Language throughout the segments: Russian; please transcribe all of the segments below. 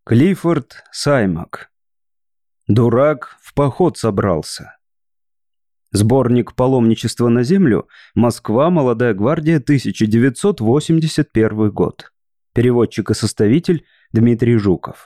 Клиффорд Саймак. Дурак в поход собрался. Сборник «Паломничество на землю», Москва, Молодая гвардия, 1981 год. Переводчик и составитель Дмитрий Жуков.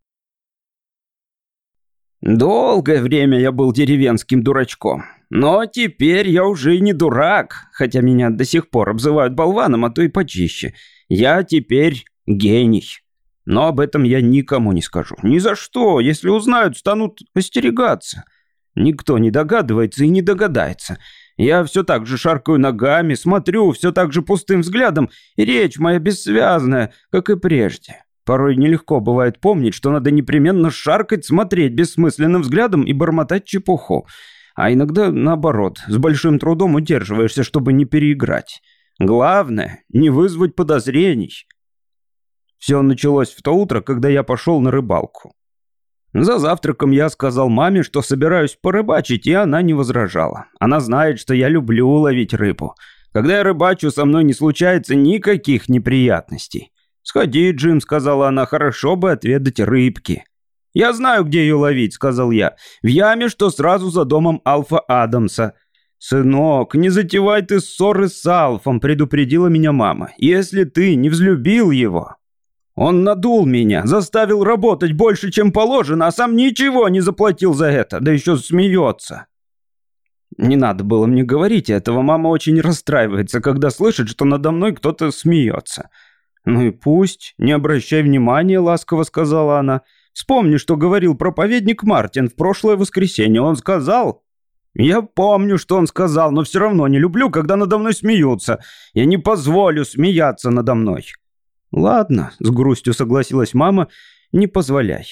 Долгое время я был деревенским дурачком. Но теперь я уже не дурак, хотя меня до сих пор обзывают болваном, а то и почище. Я теперь гений. Но об этом я никому не скажу. Ни за что. Если узнают, станут остерегаться. Никто не догадывается и не догадается. Я все так же шаркаю ногами, смотрю все так же пустым взглядом, и речь моя бессвязная, как и прежде. Порой нелегко бывает помнить, что надо непременно шаркать, смотреть бессмысленным взглядом и бормотать чепуху. А иногда, наоборот, с большим трудом удерживаешься, чтобы не переиграть. Главное, не вызвать подозрений. Все началось в то утро, когда я пошел на рыбалку. За завтраком я сказал маме, что собираюсь порыбачить, и она не возражала. Она знает, что я люблю ловить рыбу. Когда я рыбачу, со мной не случается никаких неприятностей. «Сходи, Джим», — сказала она, — «хорошо бы отведать рыбки». «Я знаю, где ее ловить», — сказал я. «В яме, что сразу за домом Алфа Адамса». «Сынок, не затевай ты ссоры с Алфом», — предупредила меня мама. «Если ты не взлюбил его...» Он надул меня, заставил работать больше, чем положено, а сам ничего не заплатил за это, да еще смеется. Не надо было мне говорить этого, мама очень расстраивается, когда слышит, что надо мной кто-то смеется. «Ну и пусть, не обращай внимания», — ласково сказала она. «Вспомни, что говорил проповедник Мартин в прошлое воскресенье. Он сказал...» «Я помню, что он сказал, но все равно не люблю, когда надо мной смеются. Я не позволю смеяться надо мной». «Ладно», — с грустью согласилась мама, — «не позволяй».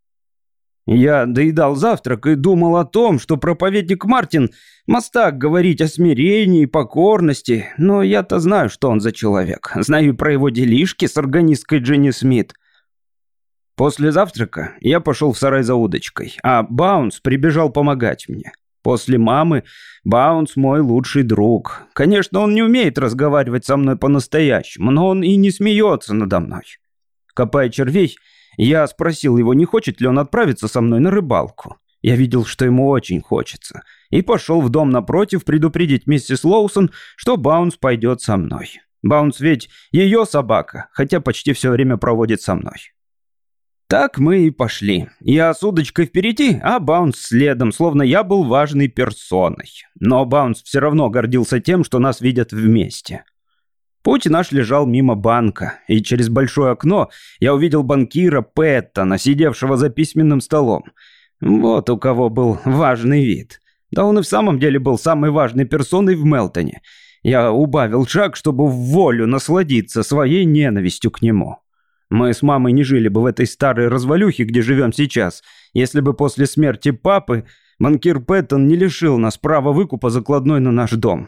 Я доедал завтрак и думал о том, что проповедник Мартин мастак говорить о смирении и покорности, но я-то знаю, что он за человек. Знаю про его делишки с органисткой Дженни Смит. После завтрака я пошел в сарай за удочкой, а Баунс прибежал помогать мне. После мамы Баунс мой лучший друг. Конечно, он не умеет разговаривать со мной по-настоящему, но он и не смеется надо мной. Копая червей, я спросил его, не хочет ли он отправиться со мной на рыбалку. Я видел, что ему очень хочется, и пошел в дом напротив предупредить миссис Лоусон, что Баунс пойдет со мной. Баунс ведь ее собака, хотя почти все время проводит со мной. Так мы и пошли. Я с удочкой впереди, а Баунс следом, словно я был важной персоной. Но Баунс все равно гордился тем, что нас видят вместе. Путь наш лежал мимо банка, и через большое окно я увидел банкира Пэттона, сидевшего за письменным столом. Вот у кого был важный вид. Да он и в самом деле был самой важной персоной в Мелтоне. Я убавил шаг, чтобы в волю насладиться своей ненавистью к нему. Мы с мамой не жили бы в этой старой развалюхе, где живем сейчас, если бы после смерти папы банкир Пэттон не лишил нас права выкупа закладной на наш дом.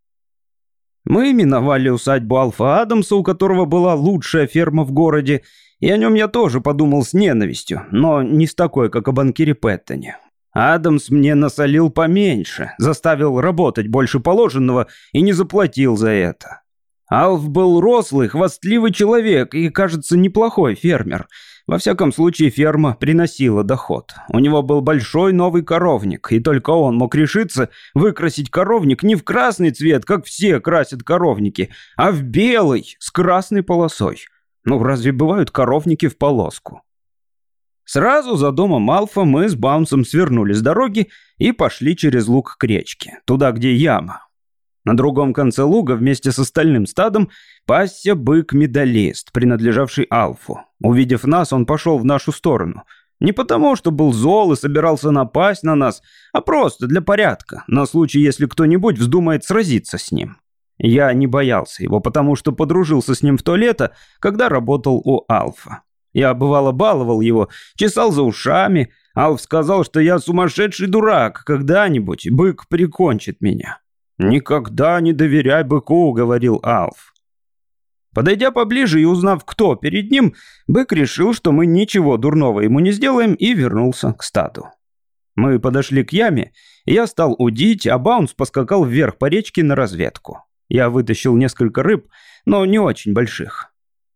Мы миновали усадьбу Алфа Адамса, у которого была лучшая ферма в городе, и о нем я тоже подумал с ненавистью, но не с такой, как о банкире Пэттоне. Адамс мне насолил поменьше, заставил работать больше положенного и не заплатил за это. Алф был рослый, хвастливый человек и, кажется, неплохой фермер. Во всяком случае, ферма приносила доход. У него был большой новый коровник, и только он мог решиться выкрасить коровник не в красный цвет, как все красят коровники, а в белый, с красной полосой. Ну, разве бывают коровники в полоску? Сразу за домом Алфа мы с Баунсом свернули с дороги и пошли через луг к речке, туда, где яма. На другом конце луга вместе с остальным стадом пасся бык-медалист, принадлежавший Алфу. Увидев нас, он пошел в нашу сторону. Не потому, что был зол и собирался напасть на нас, а просто для порядка, на случай, если кто-нибудь вздумает сразиться с ним. Я не боялся его, потому что подружился с ним в то лето, когда работал у Алфа. Я, бывало, баловал его, чесал за ушами. Алф сказал, что я сумасшедший дурак, когда-нибудь бык прикончит меня. «Никогда не доверяй быку», — говорил Алф. Подойдя поближе и узнав, кто перед ним, бык решил, что мы ничего дурного ему не сделаем, и вернулся к стаду. Мы подошли к яме, и я стал удить, а Баунс поскакал вверх по речке на разведку. Я вытащил несколько рыб, но не очень больших.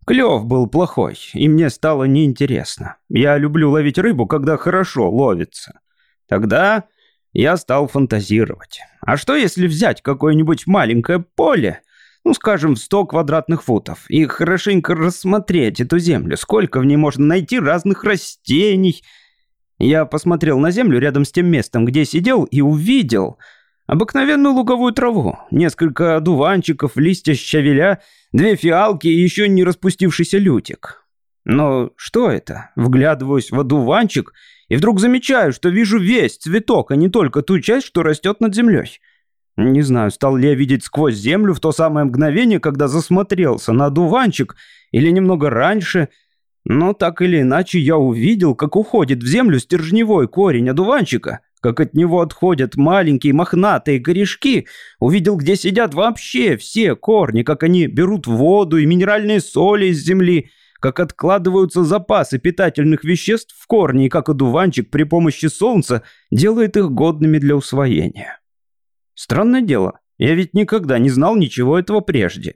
Клев был плохой, и мне стало неинтересно. Я люблю ловить рыбу, когда хорошо ловится. Тогда я стал фантазировать. А что если взять какое-нибудь маленькое поле, ну, скажем, в 100 квадратных футов, и хорошенько рассмотреть эту землю, сколько в ней можно найти разных растений? Я посмотрел на землю рядом с тем местом, где сидел, и увидел обыкновенную луговую траву, несколько одуванчиков, листья щавеля, 2 фиалки и еще не распустившийся лютик. Но что это? Вглядываюсь в одуванчик и вдруг замечаю, что вижу весь цветок, а не только ту часть, что растет над землей. Не знаю, стал ли я видеть сквозь землю в то самое мгновение, когда засмотрелся на одуванчик, или немного раньше, но так или иначе я увидел, как уходит в землю стержневой корень одуванчика, как от него отходят маленькие мохнатые корешки, увидел, где сидят вообще все корни, как они берут воду и минеральные соли из земли, как откладываются запасы питательных веществ в корни, и как одуванчик при помощи солнца делает их годными для усвоения. Странное дело, я ведь никогда не знал ничего этого прежде.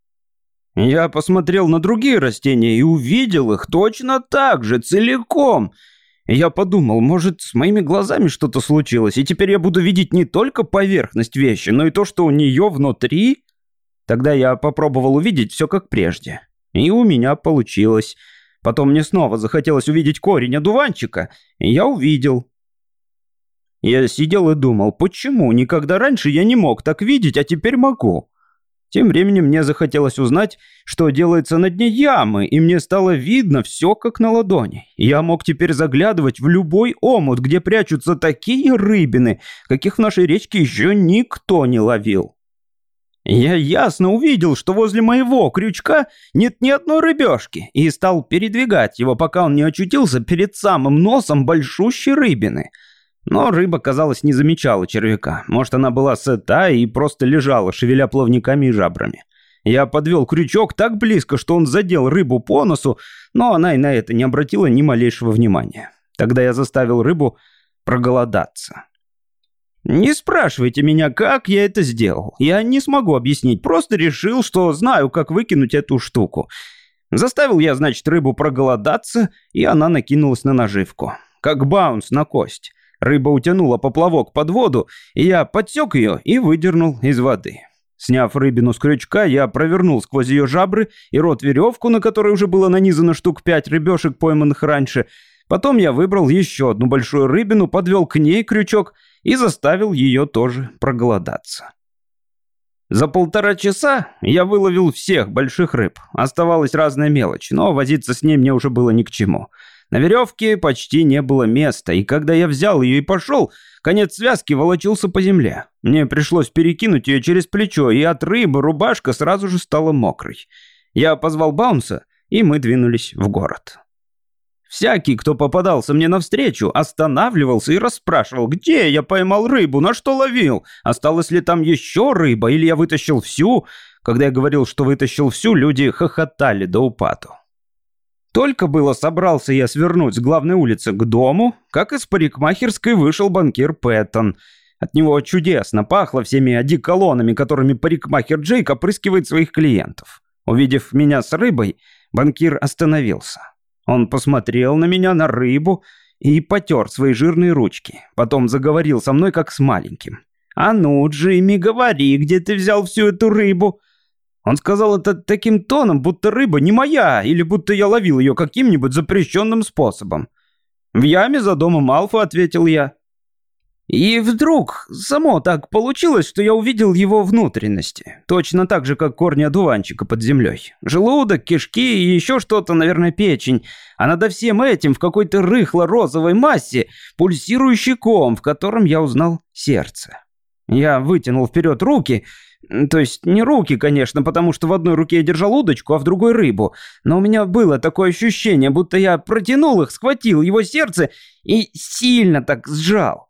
Я посмотрел на другие растения и увидел их точно так же, целиком. Я подумал, может, с моими глазами что-то случилось, и теперь я буду видеть не только поверхность вещи, но и то, что у нее внутри. Тогда я попробовал увидеть все как прежде. И у меня получилось. Потом мне снова захотелось увидеть корень одуванчика, и я увидел. Я сидел и думал, почему никогда раньше я не мог так видеть, а теперь могу. Тем временем мне захотелось узнать, что делается на дне ямы, и мне стало видно все как на ладони. Я мог теперь заглядывать в любой омут, где прячутся такие рыбины, каких в нашей речке еще никто не ловил. Я ясно увидел, что возле моего крючка нет ни одной рыбешки, и стал передвигать его, пока он не очутился перед самым носом большущей рыбины. Но рыба, казалось, не замечала червяка. Может, она была сыта и просто лежала, шевеля плавниками и жабрами. Я подвел крючок так близко, что он задел рыбу по носу, но она и на это не обратила ни малейшего внимания. Тогда я заставил рыбу проголодаться. Не спрашивайте меня, как я это сделал. Я не смогу объяснить, просто решил, что знаю, как выкинуть эту штуку. Заставил я, значит, рыбу проголодаться, и она накинулась на наживку. Как баунс на кость. Рыба утянула поплавок под воду, и я подсек ее и выдернул из воды. Сняв рыбину с крючка, я провернул сквозь ее жабры и рот веревку, на которой уже было нанизано штук 5 рыбешек, пойманных раньше. Потом я выбрал еще одну большую рыбину, подвел к ней крючок и заставил ее тоже проголодаться. За 1,5 часа я выловил всех больших рыб. Оставалась разная мелочь, но возиться с ней мне уже было ни к чему. На веревке почти не было места, и когда я взял ее и пошел, конец связки волочился по земле. Мне пришлось перекинуть ее через плечо, и от рыбы рубашка сразу же стала мокрой. Я позвал Баунса, и мы двинулись в город. Всякий, кто попадался мне навстречу, останавливался и расспрашивал, где я поймал рыбу, на что ловил, осталась ли там еще рыба, или я вытащил всю. Когда я говорил, что вытащил всю, люди хохотали до упаду. Только было собрался я свернуть с главной улицы к дому, как из парикмахерской вышел банкир Пэттон. От него чудесно пахло всеми одеколонами, которыми парикмахер Джейк опрыскивает своих клиентов. Увидев меня с рыбой, банкир остановился. Он посмотрел на меня, на рыбу, и потер свои жирные ручки. Потом заговорил со мной, как с маленьким. «А ну, Джимми, говори, где ты взял всю эту рыбу?» Он сказал это таким тоном, будто рыба не моя, или будто я ловил ее каким-нибудь запрещенным способом. «В яме за домом Алфа», — ответил я. И вдруг само так получилось, что я увидел его внутренности. Точно так же, как корни одуванчика под землей. Желудок, кишки и еще что-то, наверное, печень. А над всем этим в какой-то рыхло-розовой массе пульсирующий ком, в котором я узнал сердце. Я вытянул вперед руки. То есть не руки, конечно, потому что в одной руке я держал удочку, а в другой рыбу. Но у меня было такое ощущение, будто я протянул их, схватил его сердце и сильно так сжал.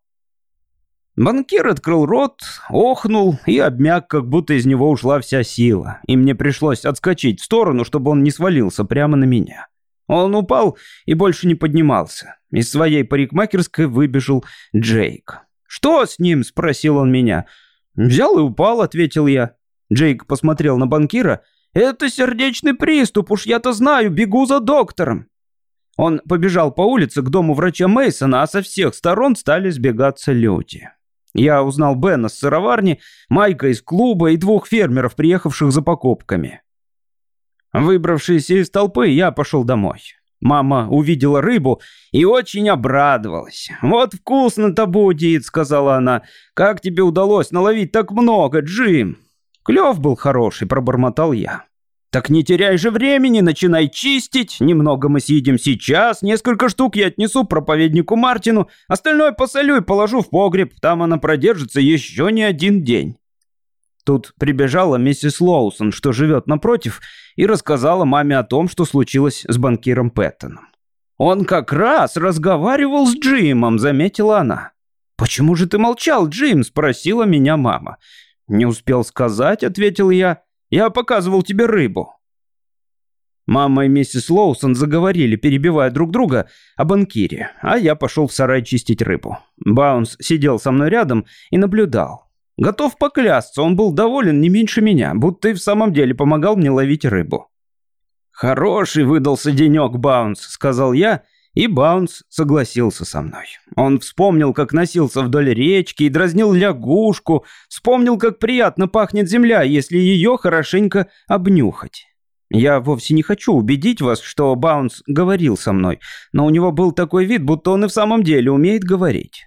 Банкир открыл рот, охнул и обмяк, как будто из него ушла вся сила. И мне пришлось отскочить в сторону, чтобы он не свалился прямо на меня. Он упал и больше не поднимался. Из своей парикмахерской выбежал Джейк. «Что с ним?» – спросил он меня. «Взял и упал», — ответил я. Джейк посмотрел на банкира «Это сердечный приступ, уж я-то знаю, бегу за доктором». Он побежал по улице к дому врача Мейсона, а со всех сторон стали сбегаться люди. Я узнал Бена с сыроварни, Майка из клуба и 2 фермеров, приехавших за покупками. Выбравшись из толпы, я пошел домой. Мама увидела рыбу и очень обрадовалась. «Вот вкусно-то будет», — сказала она. «Как тебе удалось наловить так много, Джим?» «Клев был хороший», — пробормотал я. «Так не теряй же времени, начинай чистить. Немного мы съедим сейчас, несколько штук я отнесу проповеднику Мартину, остальное посолю и положу в погреб, там она продержится еще не 1 день». Тут прибежала миссис Лоусон, что живет напротив, и рассказала маме о том, что случилось с банкиром Пэттоном. «Он как раз разговаривал с Джимом», — заметила она. «Почему же ты молчал, Джим?» — спросила меня мама. «Не успел сказать», — ответил я. «Я показывал тебе рыбу». Мама и миссис Лоусон заговорили, перебивая друг друга, о банкире, а я пошел в сарай чистить рыбу. Баунс сидел со мной рядом и наблюдал. Готов поклясться, он был доволен не меньше меня, будто и в самом деле помогал мне ловить рыбу. «Хороший выдался денек, Баунс», — сказал я, и Баунс согласился со мной. Он вспомнил, как носился вдоль речки и дразнил лягушку, вспомнил, как приятно пахнет земля, если ее хорошенько обнюхать. Я вовсе не хочу убедить вас, что Баунс говорил со мной, но у него был такой вид, будто он и в самом деле умеет говорить.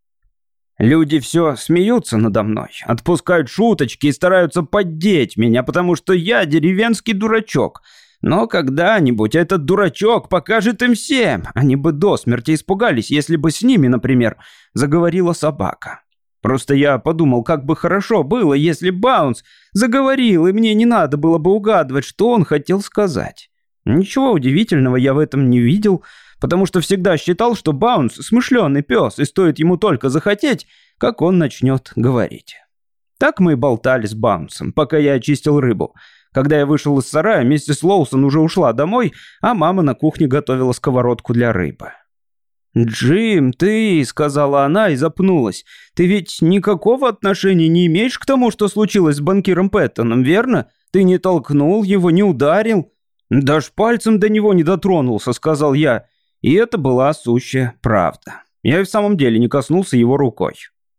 Люди все смеются надо мной, отпускают шуточки и стараются поддеть меня, потому что я деревенский дурачок. Но когда-нибудь этот дурачок покажет им всем. Они бы до смерти испугались, если бы с ними, например, заговорила собака. Просто я подумал, как бы хорошо было, если Баунс заговорил, и мне не надо было бы угадывать, что он хотел сказать. Ничего удивительного я в этом не видел, потому что всегда считал, что Баунс смышленый пес, и стоит ему только захотеть, как он начнет говорить. Так мы и болтали с Баунсом, пока я очистил рыбу. Когда я вышел из сарая, миссис Лоусон уже ушла домой, а мама на кухне готовила сковородку для рыбы. «Джим, ты», — сказала она и запнулась, — «ты ведь никакого отношения не имеешь к тому, что случилось с банкиром Пэттоном, верно? Ты не толкнул его, не ударил?» «Даже пальцем до него не дотронулся», — сказал я. И это была сущая правда. Я и в самом деле не коснулся его рукой.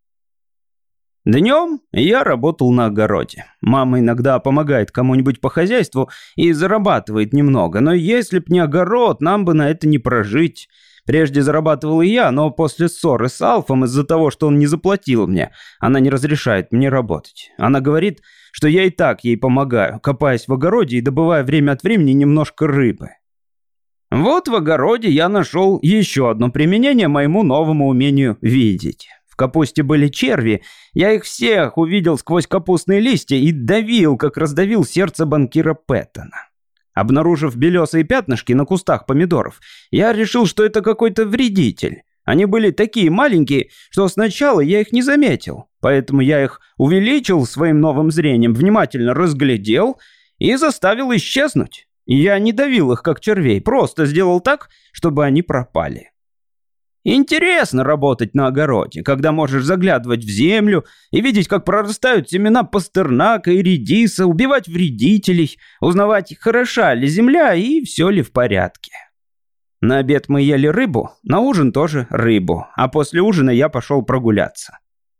Днем я работал на огороде. Мама иногда помогает кому-нибудь по хозяйству и зарабатывает немного, но если б не огород, нам бы на это не прожить. Прежде зарабатывал и я, но после ссоры с Алфом из-за того, что он не заплатил мне, она не разрешает мне работать. Она говорит, что я и так ей помогаю, копаясь в огороде и добывая время от времени немножко рыбы. Вот в огороде я нашел еще одно применение моему новому умению видеть. В капусте были черви, я их всех увидел сквозь капустные листья и давил, как раздавил сердце банкира Пэттона. Обнаружив белесые пятнышки на кустах помидоров, я решил, что это какой-то вредитель. Они были такие маленькие, что сначала я их не заметил, поэтому я их увеличил своим новым зрением, внимательно разглядел и заставил исчезнуть. Я не давил их, как червей, просто сделал так, чтобы они пропали. Интересно работать на огороде, когда можешь заглядывать в землю и видеть, как прорастают семена пастернака и редиса, убивать вредителей, узнавать, хороша ли земля и все ли в порядке. На обед мы ели рыбу, на ужин тоже рыбу, а после ужина я пошел прогуляться.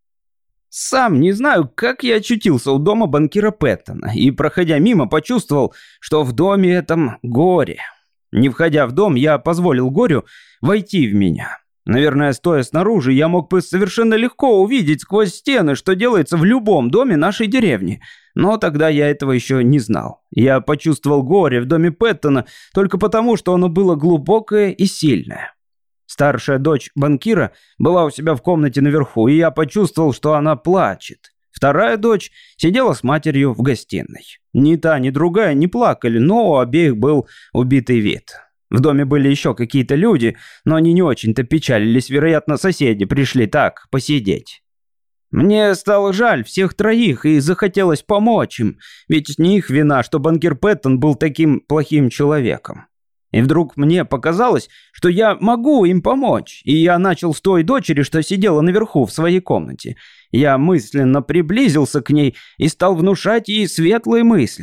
Сам не знаю, как я очутился у дома банкира Пэттона и, проходя мимо, почувствовал, что в доме этом горе. Не входя в дом, я позволил горю войти в меня. Наверное, стоя снаружи, я мог бы совершенно легко увидеть сквозь стены, что делается в любом доме нашей деревни. Но тогда я этого еще не знал. Я почувствовал горе в доме Пэттона только потому, что оно было глубокое и сильное. Старшая дочь банкира была у себя в комнате наверху, и я почувствовал, что она плачет. Вторая дочь сидела с матерью в гостиной. Ни та, ни другая не плакали, но у обеих был убитый вид. В доме были еще какие-то люди, но они не очень-то печалились, вероятно, соседи пришли так, посидеть. Мне стало жаль всех троих и захотелось помочь им, ведь не их вина, что банкир Пэттон был таким плохим человеком. И вдруг мне показалось, что я могу им помочь, и я начал с той дочери, что сидела наверху в своей комнате. Я мысленно приблизился к ней и стал внушать ей светлые мысли.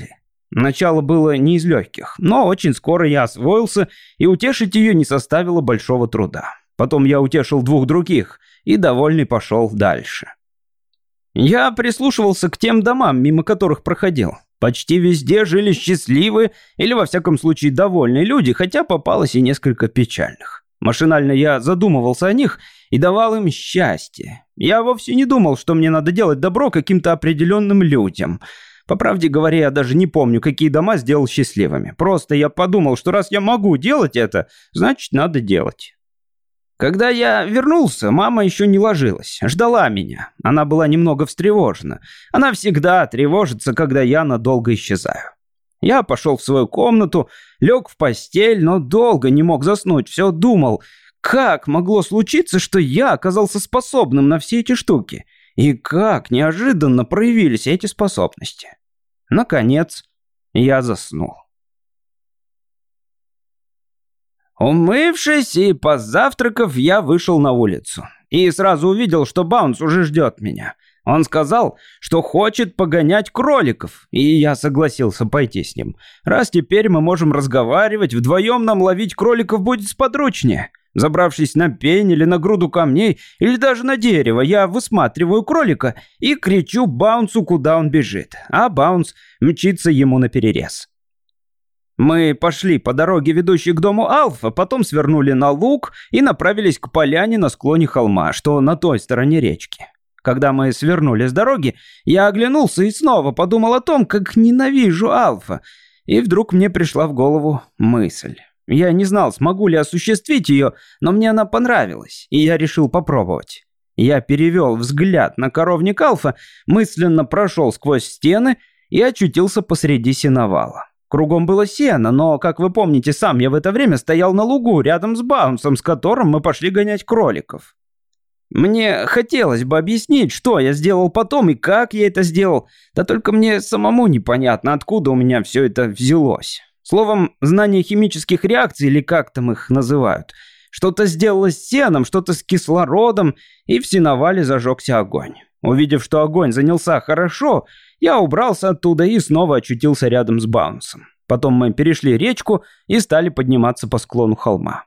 Начало было не из легких, но очень скоро я освоился, и утешить ее не составило большого труда. Потом я утешил 2 других, и довольный пошел дальше. Я прислушивался к тем домам, мимо которых проходил. Почти везде жили счастливые или, во всяком случае, довольные люди, хотя попалось и несколько печальных. Машинально я задумывался о них и давал им счастье. Я вовсе не думал, что мне надо делать добро каким-то определенным людям. По правде говоря, я даже не помню, какие дома сделал счастливыми. Просто я подумал, что раз я могу делать это, значит, надо делать. Когда я вернулся, мама еще не ложилась, ждала меня. Она была немного встревожена. Она всегда тревожится, когда я надолго исчезаю. Я пошел в свою комнату, лег в постель, но долго не мог заснуть. Все думал, как могло случиться, что я оказался способным на все эти штуки? И как неожиданно проявились эти способности? Наконец, я заснул. Умывшись и позавтракав, я вышел на улицу. И сразу увидел, что Баунс уже ждет меня. Он сказал, что хочет погонять кроликов, и я согласился пойти с ним. Раз теперь мы можем разговаривать, вдвоем нам ловить кроликов будет сподручнее. Забравшись на пень или на груду камней, или даже на дерево, я высматриваю кролика и кричу Баунсу, куда он бежит, а Баунс мчится ему наперерез. Мы пошли по дороге, ведущей к дому Алфа, потом свернули на луг и направились к поляне на склоне холма, что на той стороне речки. Когда мы свернули с дороги, я оглянулся и снова подумал о том, как ненавижу Алфа. И вдруг мне пришла в голову мысль. Я не знал, смогу ли осуществить ее, но мне она понравилась, и я решил попробовать. Я перевел взгляд на коровник Алфа, мысленно прошел сквозь стены и очутился посреди сеновала. Кругом было сено, но, как вы помните, сам я в это время стоял на лугу рядом с Баунсом, с которым мы пошли гонять кроликов. Мне хотелось бы объяснить, что я сделал потом и как я это сделал, да только мне самому непонятно, откуда у меня все это взялось. Словом, знание химических реакций, или как там их называют, что-то сделалось с сеном, что-то с кислородом, и в сеновале зажегся огонь. Увидев, что огонь занялся хорошо, я убрался оттуда и снова очутился рядом с Баунсом. Потом мы перешли речку и стали подниматься по склону холма.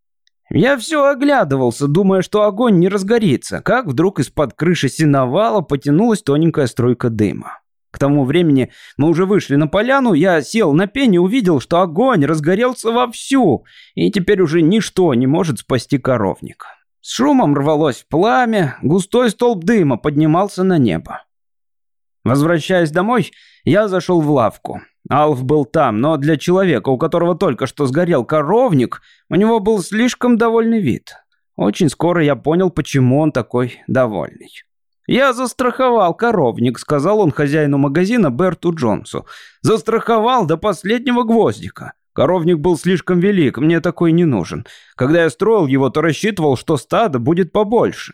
Я все оглядывался, думая, что огонь не разгорится, как вдруг из-под крыши сеновала потянулась тоненькая струйка дыма. К тому времени мы уже вышли на поляну, я сел на пень и увидел, что огонь разгорелся вовсю, и теперь уже ничто не может спасти коровник. С шумом рвалось пламя, густой столб дыма поднимался на небо. Возвращаясь домой, я зашел в лавку. Алф был там, но для человека, у которого только что сгорел коровник, у него был слишком довольный вид. Очень скоро я понял, почему он такой довольный. «Я застраховал коровник», — сказал он хозяину магазина Берту Джонсу. «Застраховал до последнего гвоздика. Коровник был слишком велик, мне такой не нужен. Когда я строил его, то рассчитывал, что стадо будет побольше».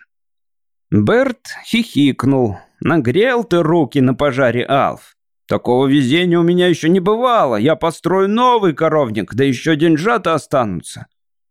Берт хихикнул. «Нагрел ты руки на пожаре, Алф. Такого везения у меня еще не бывало. Я построю новый коровник, да еще деньжата останутся».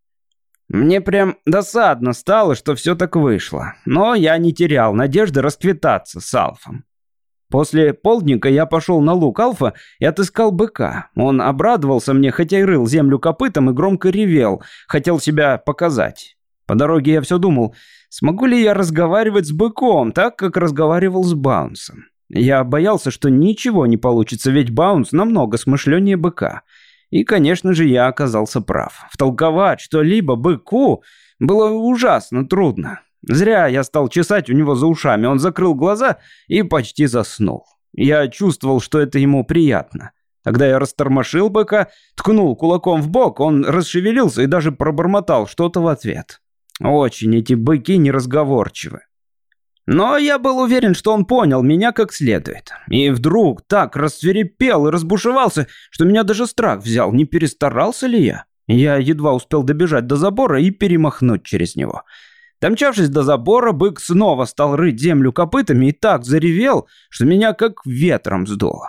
Мне прям досадно стало, что все так вышло. Но я не терял надежды расквитаться с Алфом. После полдника я пошел на луг Алфа и отыскал быка. Он обрадовался мне, хотя и рыл землю копытом и громко ревел. Хотел себя показать. По дороге я все думал, смогу ли я разговаривать с быком, так как разговаривал с Баунсом. Я боялся, что ничего не получится, ведь Баунс намного смышленнее быка. И, конечно же, я оказался прав. Втолковать что-либо быку было ужасно трудно. Зря я стал чесать у него за ушами. Он закрыл глаза и почти заснул. Я чувствовал, что это ему приятно. Тогда я растормошил быка, ткнул кулаком в бок, он расшевелился и даже пробормотал что-то в ответ. Очень эти быки неразговорчивы. Но я был уверен, что он понял меня как следует. И вдруг так рассвирепел и разбушевался, что меня даже страх взял. Не перестарался ли я? Я едва успел добежать до забора и перемахнуть через него. Домчавшись до забора, бык снова стал рыть землю копытами и так заревел, что меня как ветром сдуло.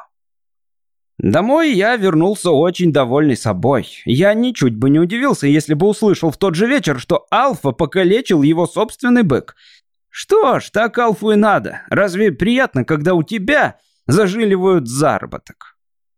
Домой я вернулся очень довольный собой. Я ничуть бы не удивился, если бы услышал в тот же вечер, что Алфа покалечил его собственный бык. Что ж, так Алфу и надо. Разве приятно, когда у тебя зажиливают заработок?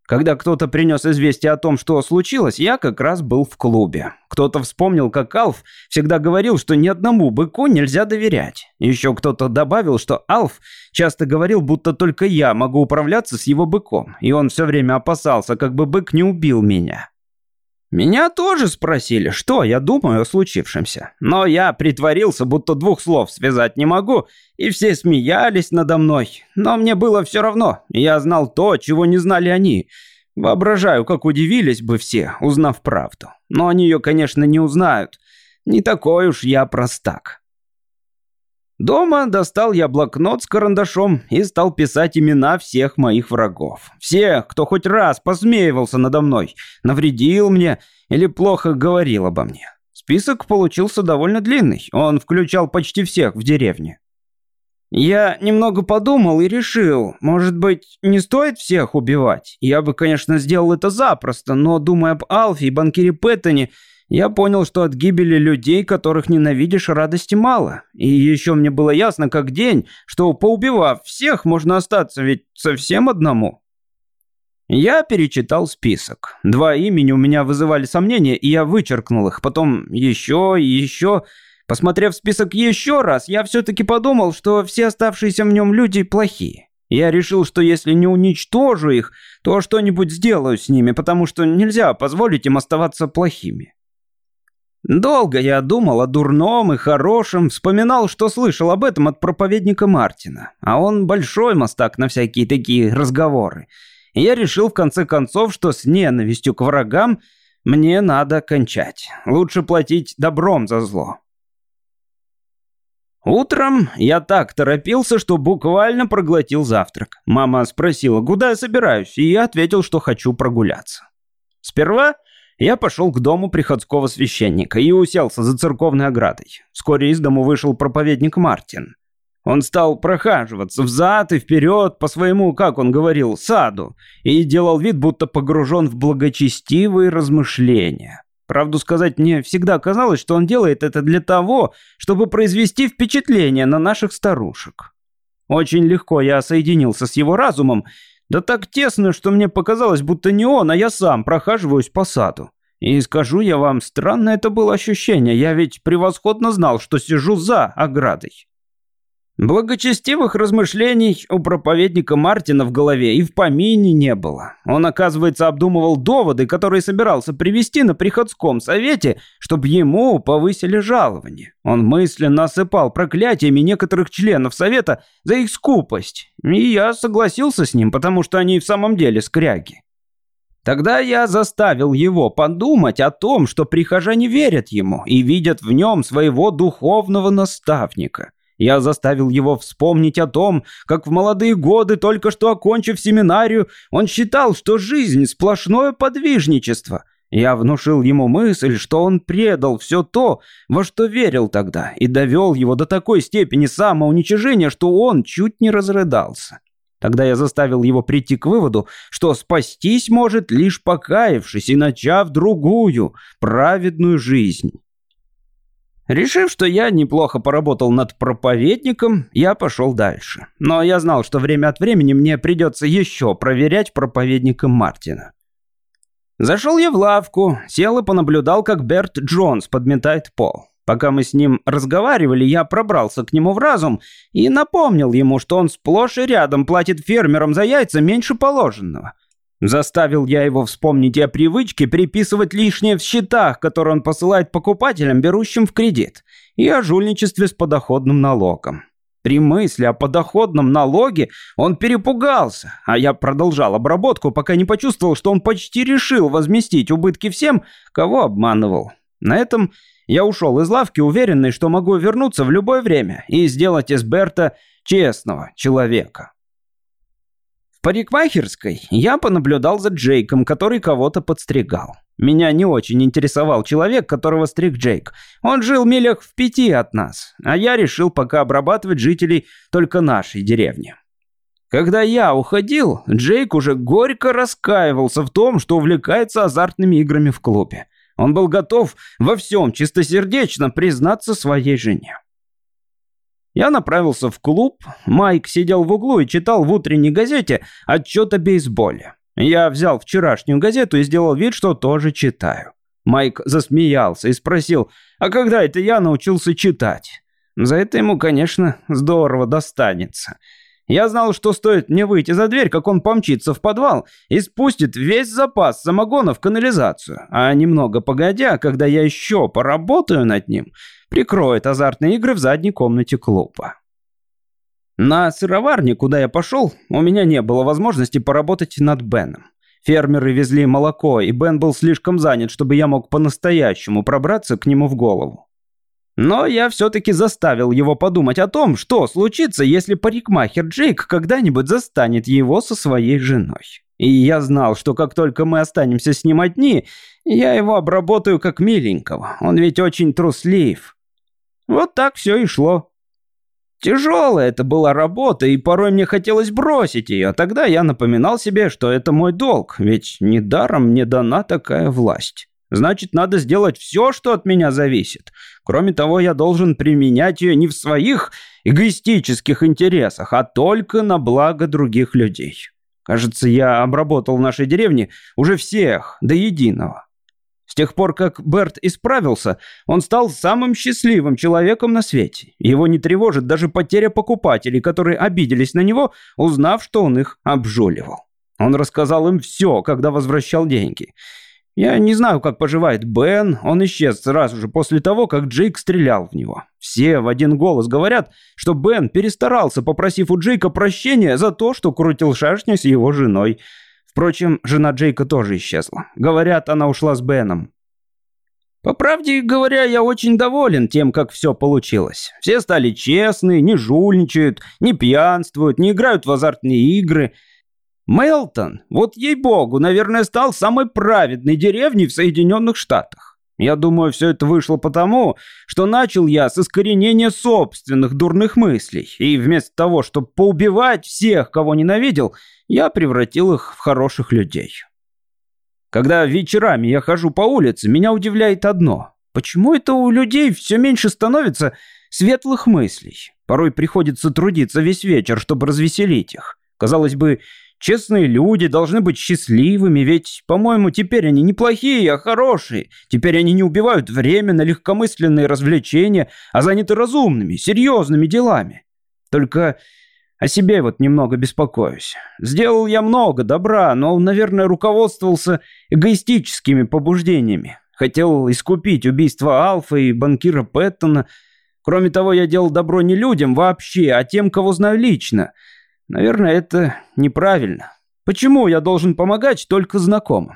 Когда кто-то принес известие о том, что случилось, я как раз был в клубе. Кто-то вспомнил, как Алф всегда говорил, что ни одному быку нельзя доверять. Еще кто-то добавил, что Алф часто говорил, будто только я могу управляться с его быком, и он все время опасался, как бы бык не убил меня. Меня тоже спросили, что я думаю о случившемся. Но я притворился, будто двух слов связать не могу, и все смеялись надо мной. Но мне было все равно, я знал то, чего не знали они. Воображаю, как удивились бы все, узнав правду. Но они ее, конечно, не узнают. Не такой уж я простак. Дома достал я блокнот с карандашом и стал писать имена всех моих врагов. Всех, кто хоть раз посмеивался надо мной, навредил мне или плохо говорил обо мне. Список получился довольно длинный, он включал почти всех в деревне. Я немного подумал и решил, может быть, не стоит всех убивать. Я бы, конечно, сделал это запросто, но, думая об Алфе и банкире Пэттоне, я понял, что от гибели людей, которых ненавидишь, радости мало. И еще мне было ясно как день, что, поубивав всех, можно остаться ведь совсем одному. Я перечитал список. 2 имени у меня вызывали сомнения, и я вычеркнул их. Потом еще и еще. Посмотрев список еще раз, я все-таки подумал, что все оставшиеся в нем люди плохие. Я решил, что если не уничтожу их, то что-нибудь сделаю с ними, потому что нельзя позволить им оставаться плохими. Долго я думал о дурном и хорошем, вспоминал, что слышал об этом от проповедника Мартина. А он большой мастак на всякие такие разговоры. И я решил в конце концов, что с ненавистью к врагам мне надо кончать. Лучше платить добром за зло. Утром я так торопился, что буквально проглотил завтрак. Мама спросила, куда я собираюсь, и я ответил, что хочу прогуляться. Сперва я пошел к дому приходского священника и уселся за церковной оградой. Вскоре из дому вышел проповедник Мартин. Он стал прохаживаться взад и вперед по своему, как он говорил, саду, и делал вид, будто погружен в благочестивые размышления. Правду сказать, мне всегда казалось, что он делает это для того, чтобы произвести впечатление на наших старушек. Очень легко я соединился с его разумом, да так тесно, что мне показалось, будто не он, а я сам прохаживаюсь по саду. И скажу я вам, странное это было ощущение, я ведь превосходно знал, что сижу за оградой. Благочестивых размышлений у проповедника Мартина в голове и в помине не было. Он, оказывается, обдумывал доводы, которые собирался привести на приходском совете, чтобы ему повысили жалование. Он мысленно осыпал проклятиями некоторых членов совета за их скупость. И я согласился с ним, потому что они в самом деле скряги. Тогда я заставил его подумать о том, что прихожане верят ему и видят в нем своего духовного наставника. Я заставил его вспомнить о том, как в молодые годы, только что окончив семинарию, он считал, что жизнь – сплошное подвижничество. Я внушил ему мысль, что он предал все то, во что верил тогда, и довел его до такой степени самоуничижения, что он чуть не разрыдался. Тогда я заставил его прийти к выводу, что спастись может лишь покаявшись и начав другую, праведную жизнь. Решив, что я неплохо поработал над проповедником, я пошел дальше. Но я знал, что время от времени мне придется еще проверять проповедника Мартина. Зашел я в лавку, сел и понаблюдал, как Берт Джонс подметает пол. Пока мы с ним разговаривали, я пробрался к нему в разум и напомнил ему, что он сплошь и рядом платит фермерам за яйца меньше положенного. Заставил я его вспомнить о привычке приписывать лишнее в счетах, которые он посылает покупателям, берущим в кредит, и о жульничестве с подоходным налогом. При мысли о подоходном налоге он перепугался, а я продолжал обработку, пока не почувствовал, что он почти решил возместить убытки всем, кого обманывал. На этом я ушел из лавки, уверенный, что могу вернуться в любое время и сделать из Берта честного человека. В парикмахерской я понаблюдал за Джейком, который кого-то подстригал. Меня не очень интересовал человек, которого стриг Джейк. Он жил милях в 5 от нас, а я решил пока обрабатывать жителей только нашей деревни. Когда я уходил, Джейк уже горько раскаивался в том, что увлекается азартными играми в клубе. Он был готов во всем чистосердечно признаться своей жене. Я направился в клуб. Майк сидел в углу и читал в утренней газете отчет о бейсболе. Я взял вчерашнюю газету и сделал вид, что тоже читаю. Майк засмеялся и спросил, а когда это я научился читать? За это ему, конечно, здорово достанется. Я знал, что стоит мне выйти за дверь, как он помчится в подвал и спустит весь запас самогона в канализацию. А немного погодя, когда я еще поработаю над ним, прикроет азартные игры в задней комнате клуба. На сыроварне, куда я пошел, у меня не было возможности поработать над Беном. Фермеры везли молоко, и Бен был слишком занят, чтобы я мог по-настоящему пробраться к нему в голову. Но я все-таки заставил его подумать о том, что случится, если парикмахер Джейк когда-нибудь застанет его со своей женой. И я знал, что как только мы останемся с ним одни, я его обработаю как миленького. Он ведь очень труслив. Вот так все и шло. Тяжелая это была работа, и порой мне хотелось бросить ее. Тогда я напоминал себе, что это мой долг, ведь недаром мне дана такая власть. Значит, надо сделать все, что от меня зависит. Кроме того, я должен применять ее не в своих эгоистических интересах, а только на благо других людей. Кажется, я обработал в нашей деревне уже всех до единого. С тех пор, как Берт исправился, он стал самым счастливым человеком на свете. Его не тревожит даже потеря покупателей, которые обиделись на него, узнав, что он их обжуливал. Он рассказал им все, когда возвращал деньги. Я не знаю, как поживает Бен, он исчез сразу же после того, как Джейк стрелял в него. Все в один голос говорят, что Бен перестарался, попросив у Джейка прощения за то, что крутил шашни с его женой. Впрочем, жена Джейка тоже исчезла. Говорят, она ушла с Беном. По правде говоря, я очень доволен тем, как все получилось. Все стали честны, не жульничают, не пьянствуют, не играют в азартные игры. Мелтон, вот ей-богу, наверное, стал самой праведной деревней в Соединенных Штатах. Я думаю, все это вышло потому, что начал я с искоренения собственных дурных мыслей, и вместо того, чтобы поубивать всех, кого ненавидел, я превратил их в хороших людей. Когда вечерами я хожу по улице, меня удивляет одно. Почему это у людей все меньше становится светлых мыслей? Порой приходится трудиться весь вечер, чтобы развеселить их. Казалось бы, честные люди должны быть счастливыми, ведь, по-моему, теперь они не плохие, а хорошие. Теперь они не убивают время на легкомысленные развлечения, а заняты разумными, серьезными делами. Только о себе вот немного беспокоюсь. Сделал я много добра, но, наверное, руководствовался эгоистическими побуждениями. Хотел искупить убийство Алфа и банкира Пэттона. Кроме того, я делал добро не людям вообще, а тем, кого знаю лично. Наверное, это неправильно. Почему я должен помогать только знакомым?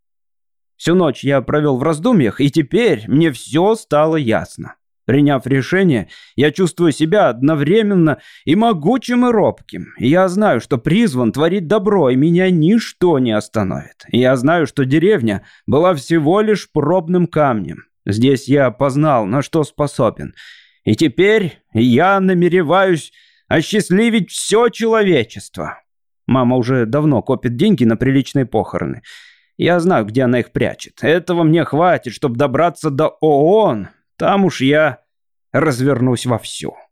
Всю ночь я провел в раздумьях, и теперь мне все стало ясно. Приняв решение, я чувствую себя одновременно и могучим, и робким. Я знаю, что призван творить добро, и меня ничто не остановит. Я знаю, что деревня была всего лишь пробным камнем. Здесь я познал, на что способен. И теперь я намереваюсь осчастливить все человечество. Мама уже давно копит деньги на приличные похороны. Я знаю, где она их прячет. Этого мне хватит, чтобы добраться до ООН. Там уж я развернусь вовсю.